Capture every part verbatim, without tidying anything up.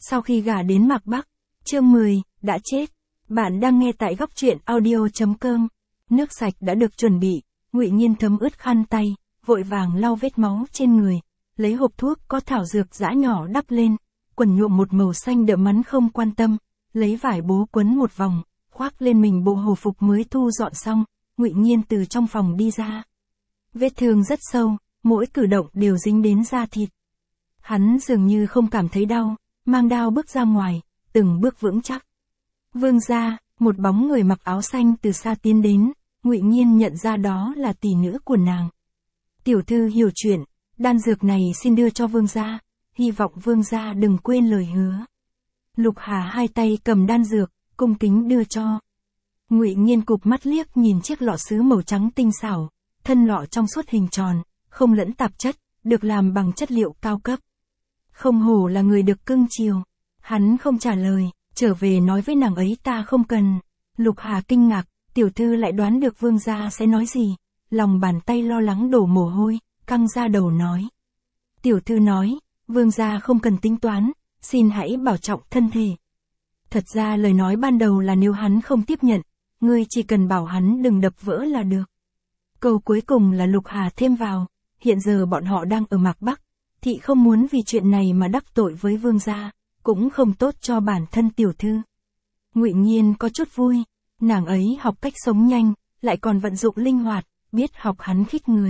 Sau khi gả đến Mạc Bắc, chương mười, đã chết. Bạn đang nghe tại góc truyện audio chấm com. Nước sạch đã được chuẩn bị, Ngụy Nhiên thấm ướt khăn tay, vội vàng lau vết máu trên người, lấy hộp thuốc có thảo dược giã nhỏ đắp lên, quần nhuộm một màu xanh đậm mắn không quan tâm, lấy vải bố quấn một vòng, khoác lên mình bộ hồ phục mới thu dọn xong, Ngụy Nhiên từ trong phòng đi ra. Vết thương rất sâu, mỗi cử động đều dính đến da thịt. Hắn dường như không cảm thấy đau, mang đao bước ra ngoài, từng bước vững chắc. Vương gia, một bóng người mặc áo xanh từ xa tiến đến, Ngụy Nhiên nhận ra đó là tỷ nữ của nàng. Tiểu thư hiểu chuyện, đan dược này xin đưa cho vương gia, hy vọng vương gia đừng quên lời hứa. Lục Hà hai tay cầm đan dược, cung kính đưa cho. Ngụy Nhiên cụp mắt liếc nhìn chiếc lọ sứ màu trắng tinh xảo, thân lọ trong suốt hình tròn, không lẫn tạp chất, được làm bằng chất liệu cao cấp. Không hổ là người được cưng chiều. Hắn không trả lời, trở về nói với nàng ấy ta không cần. Lục Hà kinh ngạc, tiểu thư lại đoán được vương gia sẽ nói gì, lòng bàn tay lo lắng đổ mồ hôi, căng ra đầu nói. Tiểu thư nói, vương gia không cần tính toán, xin hãy bảo trọng thân thể. Thật ra lời nói ban đầu là nếu hắn không tiếp nhận, ngươi chỉ cần bảo hắn đừng đập vỡ là được. Câu cuối cùng là Lục Hà thêm vào, hiện giờ bọn họ đang ở Mạc Bắc, thị không muốn vì chuyện này mà đắc tội với vương gia, cũng không tốt cho bản thân tiểu thư. Ngụy Nhiên có chút vui, nàng ấy học cách sống nhanh, lại còn vận dụng linh hoạt, biết học hắn khích người.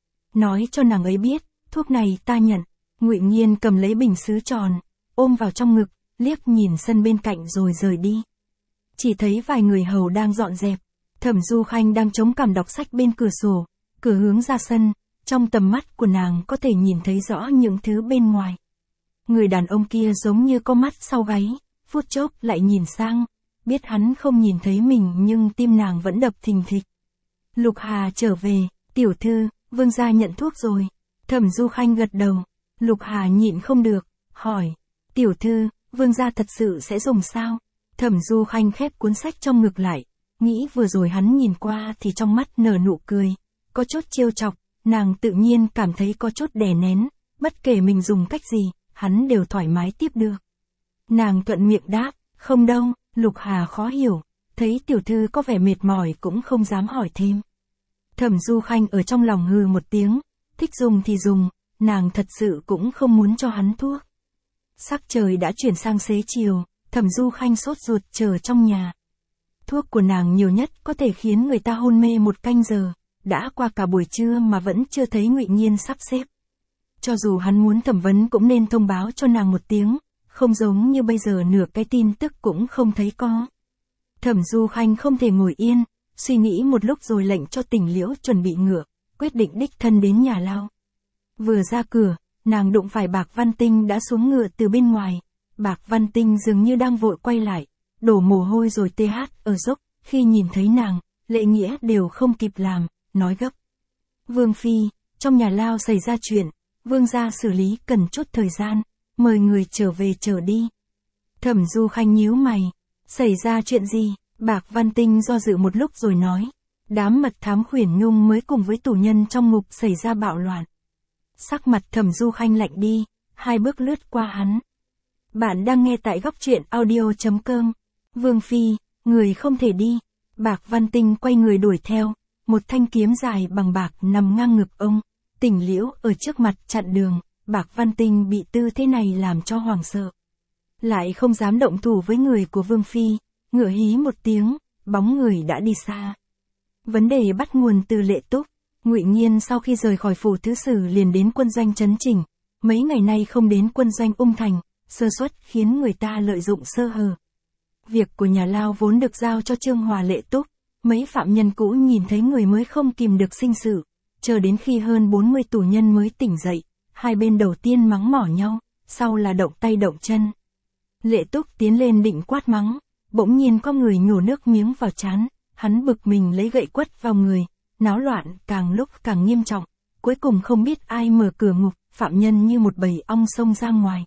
Nói cho nàng ấy biết, thuốc này ta nhận. Ngụy Nhiên cầm lấy bình sứ tròn, ôm vào trong ngực, liếc nhìn sân bên cạnh rồi rời đi. Chỉ thấy vài người hầu đang dọn dẹp, Thẩm Du Khanh đang chống cằm đọc sách bên cửa sổ, cửa hướng ra sân, trong tầm mắt của nàng có thể nhìn thấy rõ những thứ bên ngoài. Người đàn ông kia giống như có mắt sau gáy, phút chốc lại nhìn sang, biết hắn không nhìn thấy mình nhưng tim nàng vẫn đập thình thịch. Lục Hà trở về, tiểu thư, vương gia nhận thuốc rồi. Thẩm Du Khanh gật đầu, Lục Hà nhịn không được, hỏi, tiểu thư, vương gia thật sự sẽ dùng sao? Thẩm Du Khanh khép cuốn sách trong ngực lại, nghĩ vừa rồi hắn nhìn qua thì trong mắt nở nụ cười, có chút trêu chọc, nàng tự nhiên cảm thấy có chút đè nén, bất kể mình dùng cách gì, hắn đều thoải mái tiếp được. Nàng thuận miệng đáp, không đâu. Lục Hà khó hiểu, thấy tiểu thư có vẻ mệt mỏi cũng không dám hỏi thêm. Thẩm Du Khanh ở trong lòng hừ một tiếng, thích dùng thì dùng, nàng thật sự cũng không muốn cho hắn thuốc. Sắc trời đã chuyển sang xế chiều, Thẩm Du Khanh sốt ruột chờ trong nhà. Thuốc của nàng nhiều nhất có thể khiến người ta hôn mê một canh giờ, đã qua cả buổi trưa mà vẫn chưa thấy Ngụy Nhiên sắp xếp. Cho dù hắn muốn thẩm vấn cũng nên thông báo cho nàng một tiếng, không giống như bây giờ nửa cái tin tức cũng không thấy có. Thẩm Du Khanh không thể ngồi yên, suy nghĩ một lúc rồi lệnh cho Tỉnh Liễu chuẩn bị ngựa, quyết định đích thân đến nhà lao. Vừa ra cửa, nàng đụng phải Bạc Văn Tinh đã xuống ngựa từ bên ngoài. Bạc Văn Tinh dường như đang vội quay lại, đổ mồ hôi rồi tê hát ở dốc, khi nhìn thấy nàng, lễ nghĩa đều không kịp làm, nói gấp. Vương phi, trong nhà lao xảy ra chuyện, vương gia xử lý cần chút thời gian, mời người trở về chờ đi. Thẩm Du Khanh nhíu mày, xảy ra chuyện gì? Bạc Văn Tinh do dự một lúc rồi nói, đám mật thám Khuyển Nhung mới cùng với tù nhân trong ngục xảy ra bạo loạn. Sắc mặt Thẩm Du Khanh lạnh đi, hai bước lướt qua hắn. Bạn đang nghe tại góc truyện audio chấm com. Vương phi, người không thể đi. Bạc Văn Tinh quay người đuổi theo, một thanh kiếm dài bằng bạc nằm ngang ngực ông. Tỉnh Liễu ở trước mặt chặn đường, Bạc Văn Tinh bị tư thế này làm cho hoảng sợ. Lại không dám động thủ với người của Vương phi, ngựa hí một tiếng, bóng người đã đi xa. Vấn đề bắt nguồn từ Lệ Túc. Ngụy Nhiên sau khi rời khỏi phủ thứ sử liền đến quân doanh Trấn Chỉnh, mấy ngày nay không đến quân doanh Ung Thành, sơ suất khiến người ta lợi dụng sơ hở. Việc của nhà lao vốn được giao cho Trương Hòa Lệ Túc, mấy phạm nhân cũ nhìn thấy người mới không kìm được sinh sự, chờ đến khi hơn bốn mươi tù nhân mới tỉnh dậy, hai bên đầu tiên mắng mỏ nhau, sau là động tay động chân. Lệ Túc tiến lên định quát mắng, bỗng nhiên có người nhổ nước miếng vào trán, hắn bực mình lấy gậy quất vào người, náo loạn càng lúc càng nghiêm trọng, cuối cùng không biết ai mở cửa ngục, phạm nhân như một bầy ong xông ra ngoài.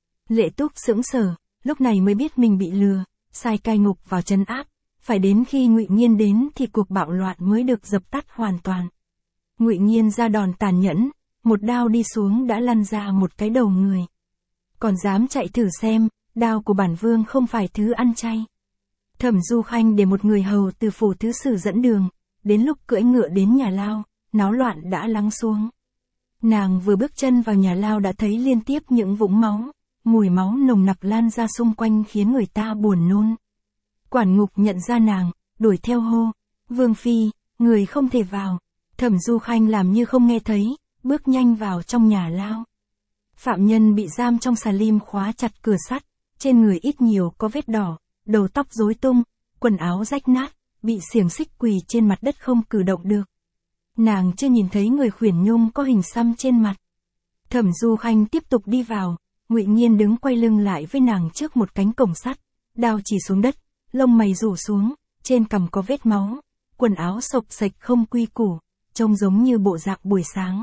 Lệ Túc sững sờ, lúc này mới biết mình bị lừa, sai cai ngục vào trấn áp, phải đến khi Ngụy Nhiên đến thì cuộc bạo loạn mới được dập tắt hoàn toàn. Ngụy Nhiên ra đòn tàn nhẫn, một đao đi xuống đã lăn ra một cái đầu người. Còn dám chạy thử xem, đao của bản vương không phải thứ ăn chay. Thẩm Du Khanh để một người hầu từ phủ thứ sử dẫn đường, đến lúc cưỡi ngựa đến nhà lao, náo loạn đã lắng xuống. Nàng vừa bước chân vào nhà lao đã thấy liên tiếp những vũng máu, mùi máu nồng nặc lan ra xung quanh khiến người ta buồn nôn. Quản ngục nhận ra nàng, đuổi theo hô, Vương Phi, người không thể vào. Thẩm Du Khanh làm như không nghe thấy, bước nhanh vào trong nhà lao. Phạm nhân bị giam trong xà lim khóa chặt cửa sắt, trên người ít nhiều có vết đỏ, đầu tóc rối tung, quần áo rách nát, bị xiềng xích quỳ trên mặt đất không cử động được. Nàng chưa nhìn thấy người khuyển nhung có hình xăm trên mặt. Thẩm Du Khanh tiếp tục đi vào, Ngụy Nhiên đứng quay lưng lại với nàng trước một cánh cổng sắt, đao chỉ xuống đất, lông mày rủ xuống, trên cằm có vết máu, quần áo xộc xệch không quy củ, trông giống như bộ dạng buổi sáng.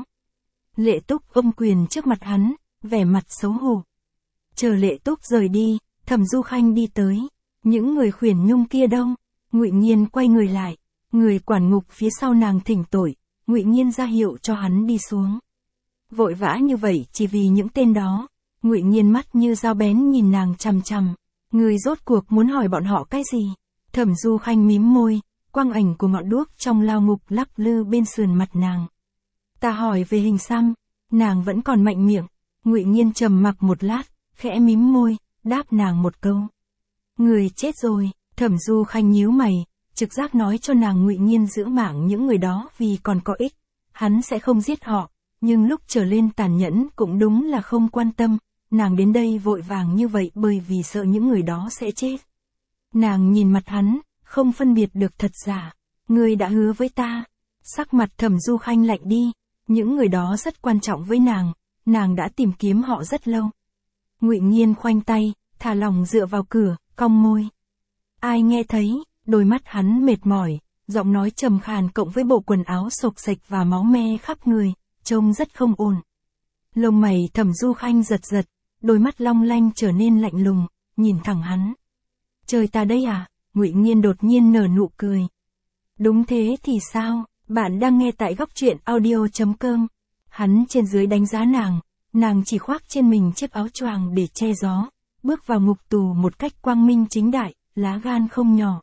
Lệ Túc ôm quyền trước mặt hắn, vẻ mặt xấu hổ. Chờ Lệ Túc rời đi, Thẩm Du Khanh đi tới, những người khuyển nhung kia đâu? Ngụy Nhiên quay người lại, người quản ngục phía sau nàng thỉnh tội, Ngụy Nhiên ra hiệu cho hắn đi xuống. Vội vã như vậy chỉ vì những tên đó. Ngụy Nhiên mắt như dao bén nhìn nàng chằm chằm, người rốt cuộc muốn hỏi bọn họ cái gì? Thẩm Du Khanh mím môi, quang ảnh của ngọn đuốc trong lao ngục lắc lư bên sườn mặt nàng. Ta hỏi về hình xăm, nàng vẫn còn mạnh miệng. Ngụy Nhiên trầm mặc một lát, khẽ mím môi, đáp nàng một câu. Người chết rồi. Thẩm Du Khanh nhíu mày, trực giác nói cho nàng Ngụy Nhiên giữ mạng những người đó vì còn có ích, hắn sẽ không giết họ, nhưng lúc trở lên tàn nhẫn cũng đúng là không quan tâm, nàng đến đây vội vàng như vậy bởi vì sợ những người đó sẽ chết. Nàng nhìn mặt hắn, không phân biệt được thật giả. Ngươi đã hứa với ta. Sắc mặt Thẩm Du Khanh lạnh đi, những người đó rất quan trọng với nàng, nàng đã tìm kiếm họ rất lâu. Ngụy Nhiên khoanh tay, thả lỏng dựa vào cửa, cong môi. Ai nghe thấy? Đôi mắt hắn mệt mỏi, giọng nói trầm khàn cộng với bộ quần áo xộc xệch và máu me khắp người, trông rất không ổn. Lông mày Thẩm Du Khanh giật giật, đôi mắt long lanh trở nên lạnh lùng, nhìn thẳng hắn. Trời ta đây à? Ngụy Nhiên đột nhiên nở nụ cười. Đúng thế thì sao? Bạn đang nghe tại góc truyện audio chấm com. Hắn trên dưới đánh giá nàng, nàng chỉ khoác trên mình chiếc áo choàng để che gió, bước vào ngục tù một cách quang minh chính đại, lá gan không nhỏ.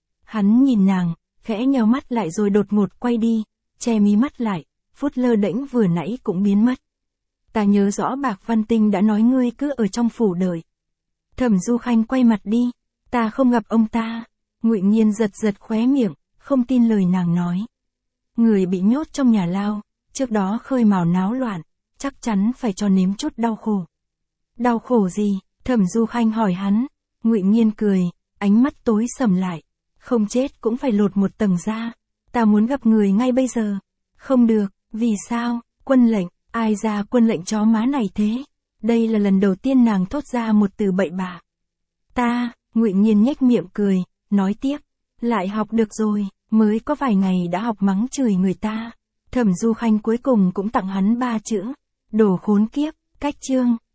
Hắn nhìn nàng, khẽ nheo mắt lại rồi đột ngột quay đi, che mí mắt lại, phút lơ đễnh vừa nãy cũng biến mất. Ta nhớ rõ Bạc Văn Tinh đã nói ngươi cứ ở trong phủ đợi. Thẩm Du Khanh quay mặt đi, ta không gặp ông ta. Ngụy Nhiên giật giật khóe miệng, không tin lời nàng nói. Người bị nhốt trong nhà lao, trước đó khơi mào náo loạn, chắc chắn phải cho nếm chút đau khổ. Đau khổ gì? Thẩm Du Khanh hỏi hắn. Ngụy Nhiên cười, ánh mắt tối sầm lại. Không chết cũng phải lột một tầng da. Ta muốn gặp người ngay bây giờ. Không được, vì sao? Quân lệnh, ai ra quân lệnh chó má này thế? Đây là lần đầu tiên nàng thốt ra một từ bậy bạ. Ta, Ngụy Nhiên nhếch miệng cười, nói tiếp, lại học được rồi, mới có vài ngày đã học mắng chửi người ta. Thẩm Du Khanh cuối cùng cũng tặng hắn ba chữ, đồ khốn kiếp, cách chương.